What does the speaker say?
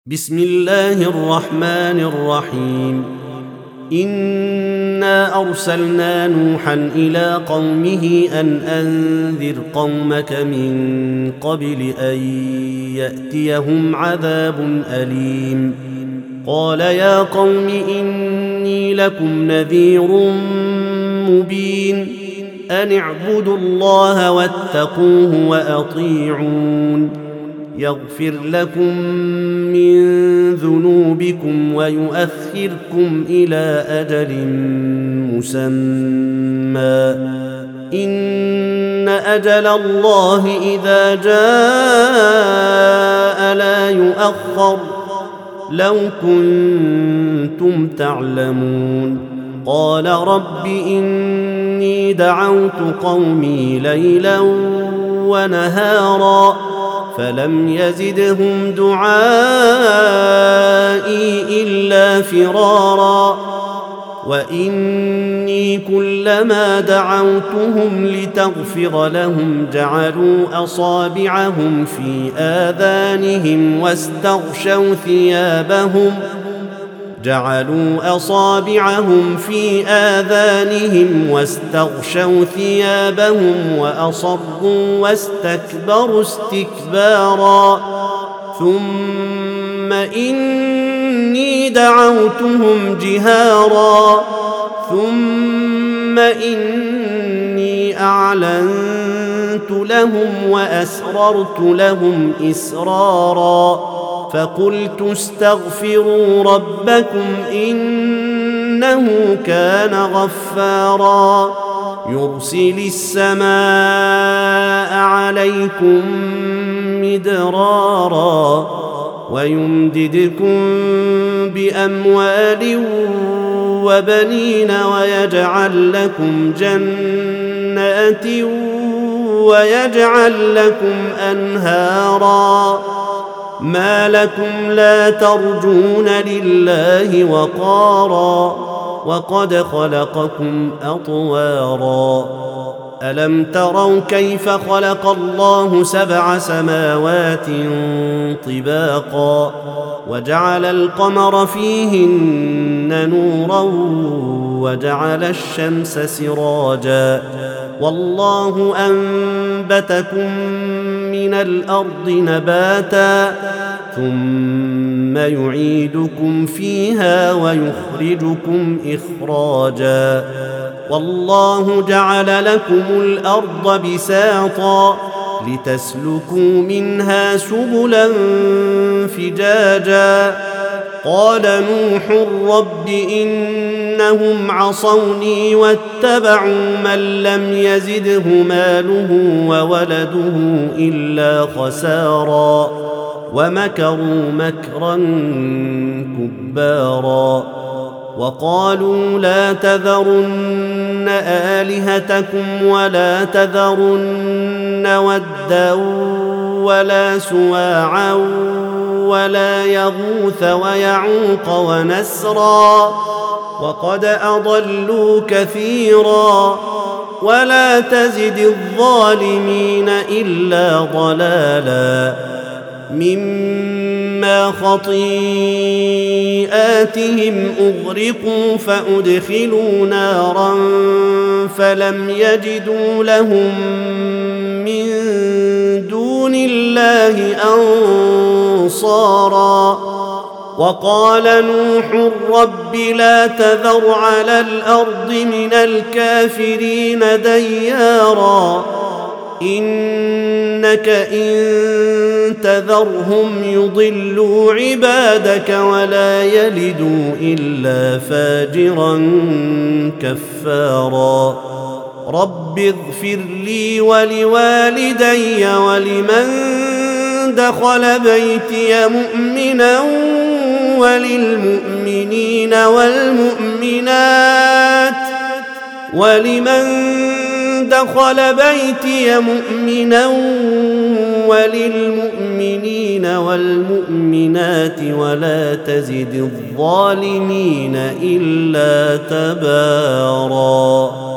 بسم الله الرحمن الرحيم. إنا أرسلنا نوحا إلى قومه أن أنذر قومك من قبل أن يأتيهم عذاب أليم. قال يا قوم إني لكم نذير مبين أن اعبدوا الله واتقوه وأطيعون يغفر لكم من ذنوبكم ويؤخركم إلى أجل مسمى إن أجل الله إذا جاء لا يؤخر لو كنتم تعلمون. قال رب إني دعوت قومي ليلا ونهارا فلم يزدهم دعائي إلا فرارا وإني كلما دعوتهم لتغفر لهم جعلوا أصابعهم في آذانهم واستغشوا ثيابهم وأصروا واستكبروا استكبارا ثم إني دعوتهم جهارا ثم إني أعلنت لهم وأسررت لهم إسرارا فقلت استغفروا ربكم إنه كان غفارا يرسل السماء عليكم مدرارا ويمددكم بأموال وبنين ويجعل لكم جنات ويجعل لكم أنهارا ما لكم لا ترجون لله وقارا وقد خلقكم أطوارا ألم تروا كيف خلق الله 7 سماوات طباقا وجعل القمر فيهن نورا وجعل الشمس سراجا والله أنبتكم من الأرض نباتا ثم يعيدكم فيها ويخرجكم إخراجا والله جعل لكم الأرض بساطا لتسلكوا منها سبلا فجاجا قال نوح رب إنهم عصوني واتبعوا من لم يزده ماله وولده إلا خسارا ومكروا مكرا كبارا وقالوا لا تذرن آلهتكم ولا تذرن ودا ولا سواعا ولا يغوث ويعوق ونسرا وقد أضلوا كثيرا ولا تزد الظالمين إلا ضلالا مما خطيئاتهم أغرقوا فأدخلوا نارا فلم يجدوا لهم من دون الله أنصارا وقال نوح رب لا تذر على الأرض من الكافرين ديارا إنك إن تذرهم يضلوا عبادك ولا يلدوا إلا فاجرا كفارا رب اغفر لي ولوالدي ولمن دخل بيتي مؤمنا وللمؤمنين والمؤمنات ولا تزد الظالمين إلا تبارا.